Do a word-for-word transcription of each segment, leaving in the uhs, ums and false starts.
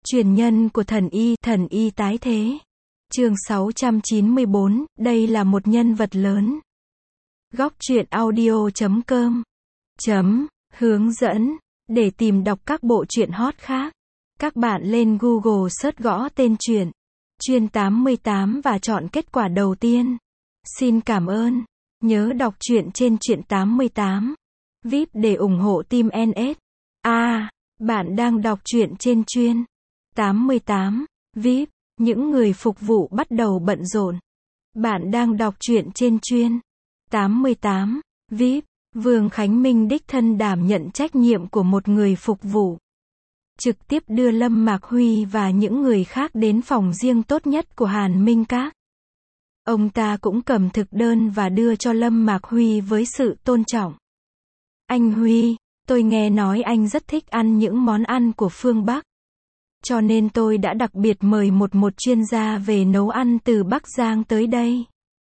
Truyền nhân của thần y, thần y tái thế. Chương sáu trăm chín mươi bốn, đây là một nhân vật lớn. Góc truyện audio chấm com chấm hướng dẫn để tìm đọc các bộ truyện hot khác. Các bạn lên Google search gõ tên truyện Chuyên tám mươi tám và chọn kết quả đầu tiên. Xin cảm ơn. Nhớ đọc truyện trên Truyện tám mươi tám vê i pê để ủng hộ team en ét. À, bạn đang đọc truyện trên Chuyên tám mươi tám vê i pê. Những người phục vụ bắt đầu bận rộn. Bạn đang đọc truyện trên Chuyên tám mươi tám vê i pê. Vương Khánh Minh đích thân đảm nhận trách nhiệm của một người phục vụ. Trực tiếp đưa Lâm Mạc Huy và những người khác đến phòng riêng tốt nhất của Hàn Minh Các. Ông ta cũng cầm thực đơn và đưa cho Lâm Mạc Huy với sự tôn trọng. Anh Huy, tôi nghe nói anh rất thích ăn những món ăn của phương Bắc. Cho nên tôi đã đặc biệt mời một một chuyên gia về nấu ăn từ Bắc Giang tới đây.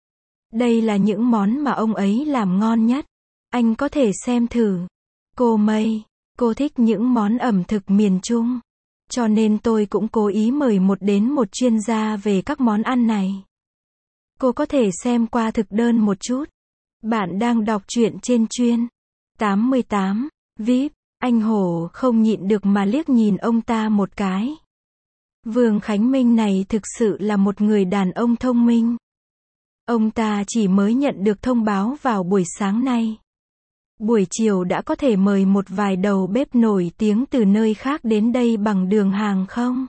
Đây là những món mà ông ấy làm ngon nhất. Anh có thể xem thử. Cô Mây, cô thích những món ẩm thực miền Trung. Cho nên tôi cũng cố ý mời một đến một chuyên gia về các món ăn này. Cô có thể xem qua thực đơn một chút. Bạn đang đọc truyện trên Chuyên tám mươi tám vê i pê. Anh Hổ không nhịn được mà liếc nhìn ông ta một cái. Vương Khánh Minh này thực sự là một người đàn ông thông minh. Ông ta chỉ mới nhận được thông báo vào buổi sáng nay. Buổi chiều đã có thể mời một vài đầu bếp nổi tiếng từ nơi khác đến đây bằng đường hàng không?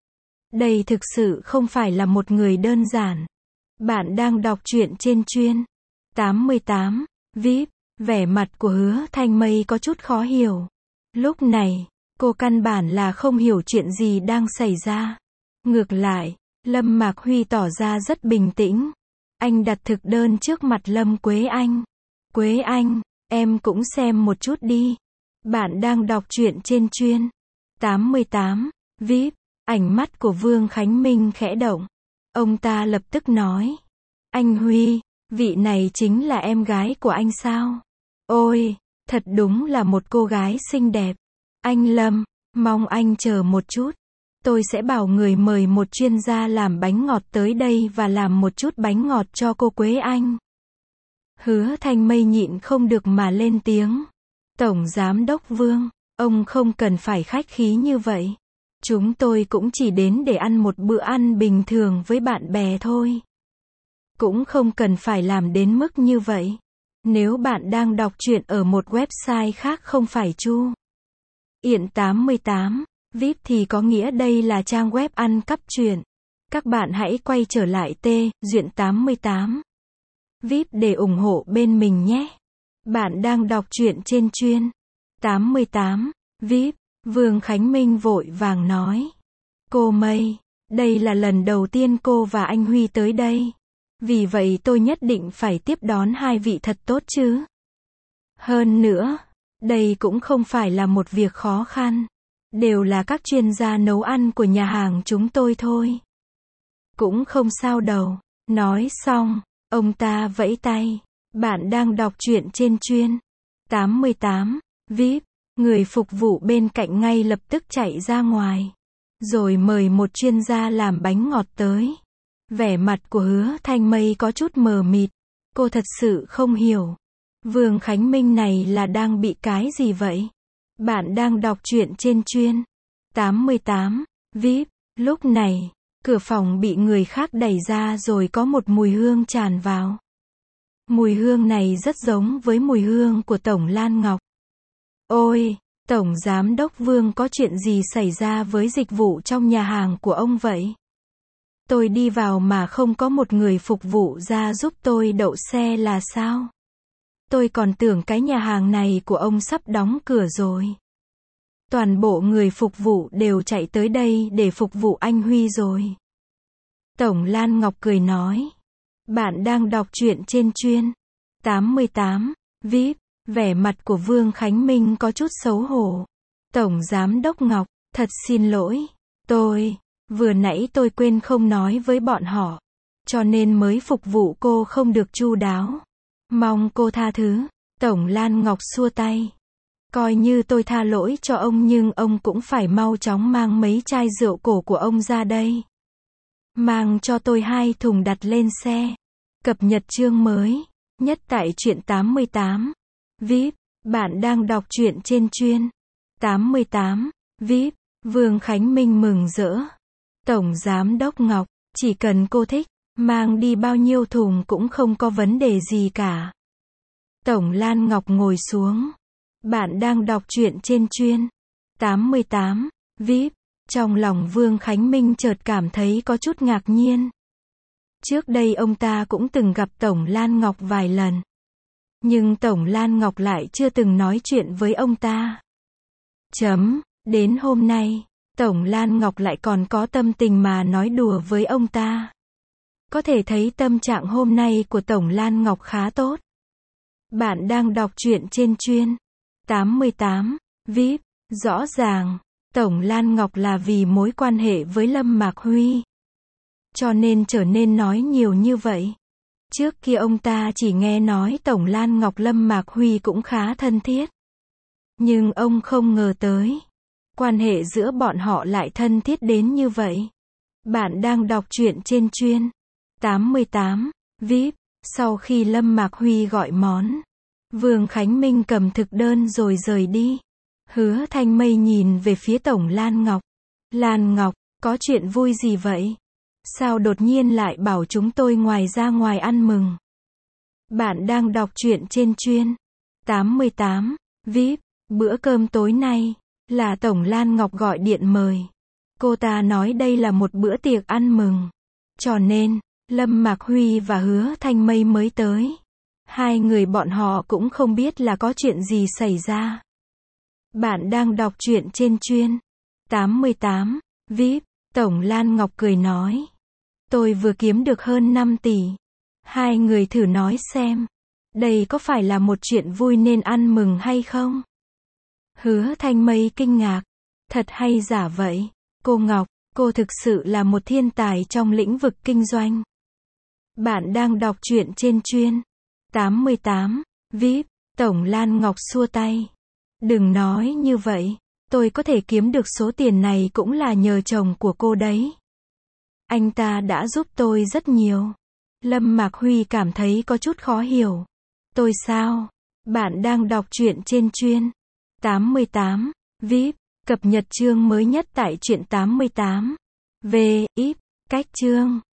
Đây thực sự không phải là một người đơn giản. Bạn đang đọc truyện trên Chuyên tám mươi tám vê i pê. Vẻ mặt của Hứa Thanh Mây có chút khó hiểu. Lúc này, cô căn bản là không hiểu chuyện gì đang xảy ra. Ngược lại, Lâm Mạc Huy tỏ ra rất bình tĩnh. Anh đặt thực đơn trước mặt Lâm Quế Anh. Quế Anh, em cũng xem một chút đi. Bạn đang đọc truyện trên Chuyên tám mươi tám vê i pê. Ánh mắt của Vương Khánh Minh khẽ động. Ông ta lập tức nói. Anh Huy, vị này chính là em gái của anh sao? Ôi, thật đúng là một cô gái xinh đẹp. Anh Lâm, mong anh chờ một chút. Tôi sẽ bảo người mời một chuyên gia làm bánh ngọt tới đây và làm một chút bánh ngọt cho cô Quế Anh. Hứa Thanh Mây nhịn không được mà lên tiếng. Tổng Giám đốc Vương, ông không cần phải khách khí như vậy. Chúng tôi cũng chỉ đến để ăn một bữa ăn bình thường với bạn bè thôi. Cũng không cần phải làm đến mức như vậy. Nếu bạn đang đọc truyện ở một website khác không phải Chu Yện tám mươi tám vê i pê thì có nghĩa đây là trang web ăn cắp truyện. Các bạn hãy quay trở lại T Duyện tám mươi tám vê i pê để ủng hộ bên mình nhé. Bạn đang đọc truyện trên Chuyên tám mươi tám vê i pê. Vương Khánh Minh vội vàng nói. Cô Mây, đây là lần đầu tiên cô và anh Huy tới đây. Vì vậy tôi nhất định phải tiếp đón hai vị thật tốt chứ. Hơn nữa, đây cũng không phải là một việc khó khăn. Đều là các chuyên gia nấu ăn của nhà hàng chúng tôi thôi. Cũng không sao đâu. Nói xong, ông ta vẫy tay. Bạn đang đọc truyện trên Chuyên tám mươi tám vê i pê. Người phục vụ bên cạnh ngay lập tức chạy ra ngoài. Rồi mời một chuyên gia làm bánh ngọt tới. Vẻ mặt của Hứa Thanh Mây có chút mờ mịt. Cô thật sự không hiểu. Vương Khánh Minh này là đang bị cái gì vậy? Bạn đang đọc truyện trên Chuyên tám mươi tám vê i pê. Lúc này, cửa phòng bị người khác đẩy ra rồi có một mùi hương tràn vào. Mùi hương này rất giống với mùi hương của Tổng Lan Ngọc. Ôi, Tổng Giám đốc Vương có chuyện gì xảy ra với dịch vụ trong nhà hàng của ông vậy? Tôi đi vào mà không có một người phục vụ ra giúp tôi đậu xe là sao? Tôi còn tưởng cái nhà hàng này của ông sắp đóng cửa rồi. Toàn bộ người phục vụ đều chạy tới đây để phục vụ anh Huy rồi. Tổng Lan Ngọc cười nói. Bạn đang đọc truyện trên Chuyên tám mươi tám vê i pê. Vẻ mặt của Vương Khánh Minh có chút xấu hổ. Tổng Giám đốc Ngọc, thật xin lỗi. Tôi, vừa nãy tôi quên không nói với bọn họ. Cho nên mới phục vụ cô không được chu đáo. Mong cô tha thứ. Tổng Lan Ngọc xua tay. Coi như tôi tha lỗi cho ông nhưng ông cũng phải mau chóng mang mấy chai rượu cổ của ông ra đây. Mang cho tôi hai thùng đặt lên xe. Cập nhật chương mới. Nhất tại truyện tám mươi tám. vê i pê. Bạn đang đọc truyện trên chuyên. tám mươi tám. vê i pê. Vương Khánh Minh mừng rỡ. Tổng Giám đốc Ngọc, chỉ cần cô thích, mang đi bao nhiêu thùng cũng không có vấn đề gì cả. Tổng Lan Ngọc ngồi xuống. Bạn đang đọc truyện trên chuyên. tám mươi tám. vê i pê. Trong lòng Vương Khánh Minh chợt cảm thấy có chút ngạc nhiên. Trước đây ông ta cũng từng gặp Tổng Lan Ngọc vài lần. Nhưng Tổng Lan Ngọc lại chưa từng nói chuyện với ông ta. Chấm, đến hôm nay, Tổng Lan Ngọc lại còn có tâm tình mà nói đùa với ông ta. Có thể thấy tâm trạng hôm nay của Tổng Lan Ngọc khá tốt. Bạn đang đọc truyện trên chuyên. tám mươi tám. vê i pê. Rõ ràng, Tổng Lan Ngọc là vì mối quan hệ với Lâm Mạc Huy. Cho nên trở nên nói nhiều như vậy. Trước kia ông ta chỉ nghe nói Tổng Lan Ngọc Lâm Mạc Huy cũng khá thân thiết. Nhưng ông không ngờ tới. Quan hệ giữa bọn họ lại thân thiết đến như vậy. Bạn đang đọc truyện trên chuyên. tám mươi tám. vê i pê. Sau khi Lâm Mạc Huy gọi món, Vương Khánh Minh cầm thực đơn rồi rời đi. Hứa Thanh Mây nhìn về phía Tổng Lan Ngọc. Lan Ngọc, có chuyện vui gì vậy? Sao đột nhiên lại bảo chúng tôi ngoài ra ngoài ăn mừng? Bạn đang đọc truyện trên chuyên. tám mươi tám. vê i pê. Bữa cơm tối nay, là Tổng Lan Ngọc gọi điện mời. Cô ta nói đây là một bữa tiệc ăn mừng. Cho nên, Lâm Mạc Huy và Hứa Thanh Mây mới tới. Hai người bọn họ cũng không biết là có chuyện gì xảy ra. Bạn đang đọc truyện trên chuyên. tám mươi tám. vê i pê. Tổng Lan Ngọc cười nói. Tôi vừa kiếm được hơn năm tỷ. Hai người thử nói xem. Đây có phải là một chuyện vui nên ăn mừng hay không? Hứa Thanh Mây kinh ngạc. Thật hay giả vậy? Cô Ngọc, cô thực sự là một thiên tài trong lĩnh vực kinh doanh. Bạn đang đọc truyện trên chuyên. tám mươi tám. vê i pê. Tổng Lan Ngọc xua tay. Đừng nói như vậy. Tôi có thể kiếm được số tiền này cũng là nhờ chồng của cô đấy. Anh ta đã giúp tôi rất nhiều. Lâm Mạc Huy cảm thấy có chút khó hiểu. Tôi sao? Bạn đang đọc truyện trên chuyên. tám mươi tám. vê i pê. Cập nhật chương mới nhất tại truyện tám mươi tám. vê i pê. Cách chương.